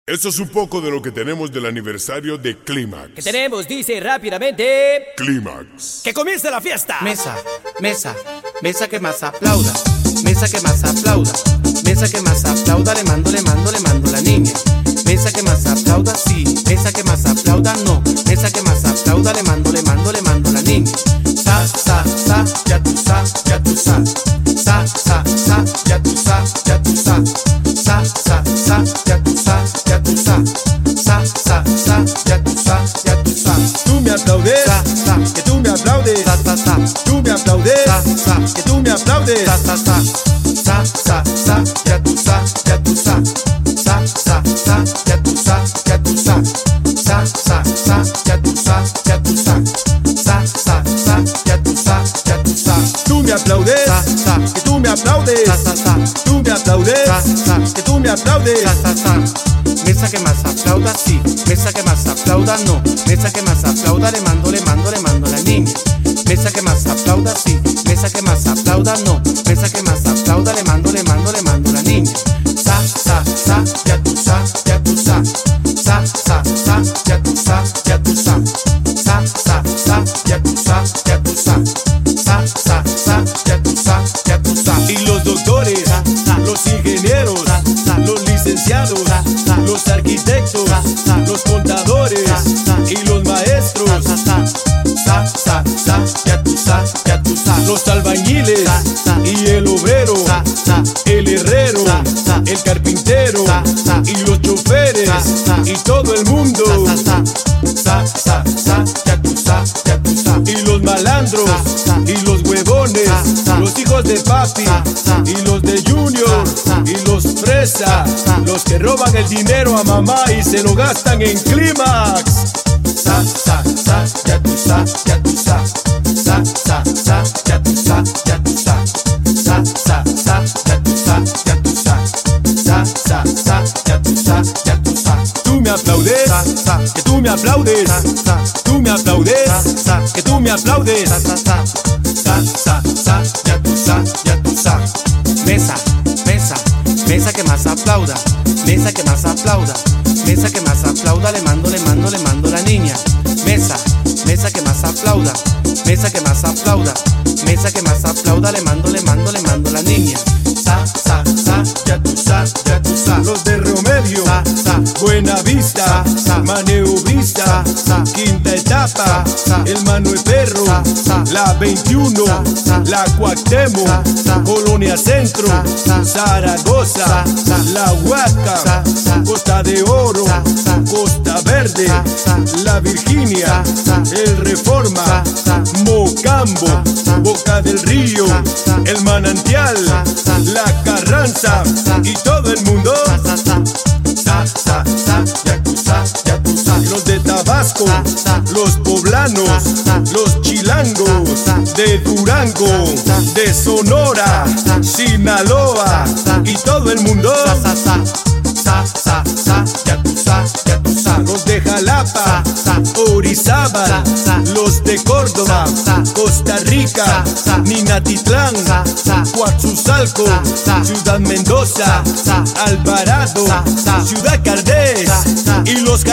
Eso es un poco de lo que tenemos del aniversario de Clímax. ¿Qué tenemos? Dice rápidamente. Clímax. ¡Que comience la fiesta! Mesa, mesa, mesa que más aplauda. Mesa que más aplauda. Mesa que más aplauda, le mando la niña. Mesa que más aplauda, sí. Mesa que más aplauda, no. Mesa que más aplauda, le mando la niña. Sa, sa, sa, ya tú sa, ya tú sa. Sa, sa, sa, ya tú sa, ya tú sa. Sa, sa, sa, ya tú sa, ya tú sa. Sa, sa, sa, ya tú sa, ya tú sa. Tú me aplaudes, Sa, sa, que tú me aplaudes. sa, sa, sa. Tú me aplaudes, Sa, sa, que tú me aplaudes. sa, sa, sa. Sa, sa, sa, ya tú sa, ya tú sa. Sa, sa, sa, ya tú sa, ya tú sa. Sa, sa, sa, ya tú sa, ya tú sa. Sa, sa, sa, ya tú sa, ya tú sa. Tú me aplaudes, Sa, sa, que tú me aplaudes. sa, sa, sa. Tú me aplaudes, Sa, sa. que tú me aplaudes. Sa, sa, sa. Mesa que más aplauda, sí. Mesa que más aplauda, no. Mesa que más aplauda, le mando la niña. Mesa que más aplauda, sí. Mesa que más aplauda, no. Mesa que más aplauda, le mando la niña. Sa, sa, sa, ya tú sa, ya tú sa. Sa, sa, sa, ya tú sa, ya tú sa. Sa, sa, sa, ya tú sa, ya tú sa. Sa, sa, sa, ya tú sa, ya tú sa. Y los doctores, Sa, sa. los ingenieros, Sa, sa. los licenciados, Sa, sa. los arquitectos, Sa, sa. los contadores Sa, sa. y los maestros, Sa, sa, sa, sa, sa, ya tú sa, ya tú sa. los albañiles Sa, sa. y el obrero, Sa, sa. el herrero, Sa, sa. el carpintero Sa, sa. y los choferes Sa, sa. y todo el mundo. Sa, sa, sa, sa, sa, ya tú sa, ya tú sa. Y los malandros, Sa, sa. y los huevones, Sa, sa. los hijos de papi, Sa, sa. y los de Junior, Sa, sa. y los fresa, sa. los que roban el dinero a mamá y se lo gastan en Clímax. Sa, sa, sa, ya tú sa, ya tú sa. Sa, sa, sa, ya tú sa, ya tú sa. Sa, sa, sa, ya tú sa, ya tú sa. Sa, sa, sa, ya tú sa, ya tú sa. Tú me aplaudes, Sa, sa. que tú me aplaudes. Sa, sa. Tú me aplaudes, Sa, sa. que tú me aplaudes. Sa, sa, sa. Sa, sa, sa, ya tú sa, ya tú sa. Mesa, mesa, mesa que más aplauda. Mesa que más aplauda. Mesa que más aplauda, le mando la niña. Mesa, mesa que más aplauda. Mesa que más aplauda. Mesa que más aplauda, le mando la niña. Sa, sa, sa, ya tú sa, ya tú sa. Los de Romedio, Sa, sa. Buena Vista, Sa, sa. Maneubrista, Sa, sa. Quinta Etapa, Sa, sa. el Manuel Perro, Sa, sa. la 21, Sa, sa. la Cuauhtémoc, Sa, sa. Colonia Centro, Sa, sa. Zaragoza, Sa, sa. la Huaca, Sa, sa. Costa de Oro, Sa, sa. Costa Verde, Sa, sa. la Virginia, Sa, sa. el Reforma, Sa, sa. Mocambo, Sa, sa. Boca del Río, Sa, sa. el Manantial, Sa, sa. la Carranza sa. y todo el mundo. Sa, sa, sa. Sa, sa, sa, ya tú sa, ya tú sa. Los de Tabasco, Sa, sa. los poblanos, Sa, sa. los chilangos, Sa, sa. de Durango, Sa, sa. de Sonora, Sa, sa. Sinaloa Sa, sa. y todo el mundo. Sa, sa, sa. Sa, sa, sa, ya tú sa, ya tú sa. Los de Jalapa, Sa, sa. Orizábal, Sa, sa. los de Córdoba, Sa, sa. Costa Rica, Sa, sa. Minatitlán, Sa, sa. Coatzacoalcos, Sa, sa. Ciudad Mendoza, Sa, sa. Alvarado, Sa, sa. Ciudad Cardés Sa, sa. y los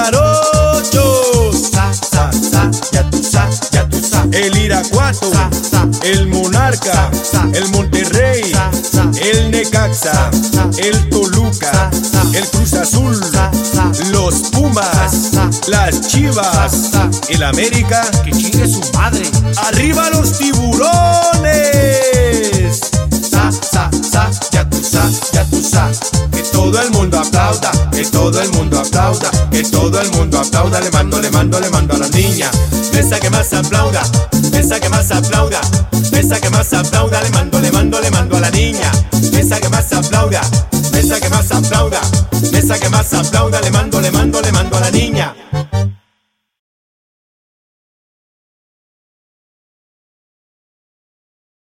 Jarochos. Sa, sa, sa, ya tú sa, ya tú sa. El Irapuato, Sa, sa. el Monarca, Sa, sa. el Monterrey, Sa, sa. el Necaxa, sa. el Toluca, Sa, sa. el Cruz Azul, Sa, sa. los Pumas, Sa, sa. las Chivas, Sa, sa. el América. Que chingue su madre. ¡Arriba los tiburones! Sa, sa, sa, ya tú sa, ya tú sa. Que todo el mundo aplauda, que todo el mundo aplauda, que todo el mundo aplauda, le mando a la niña. Esa que más aplauda, esa que más aplauda, esa que más aplauda, le mando a la niña. Esa que más aplauda, esa que más aplauda, esa que más aplauda.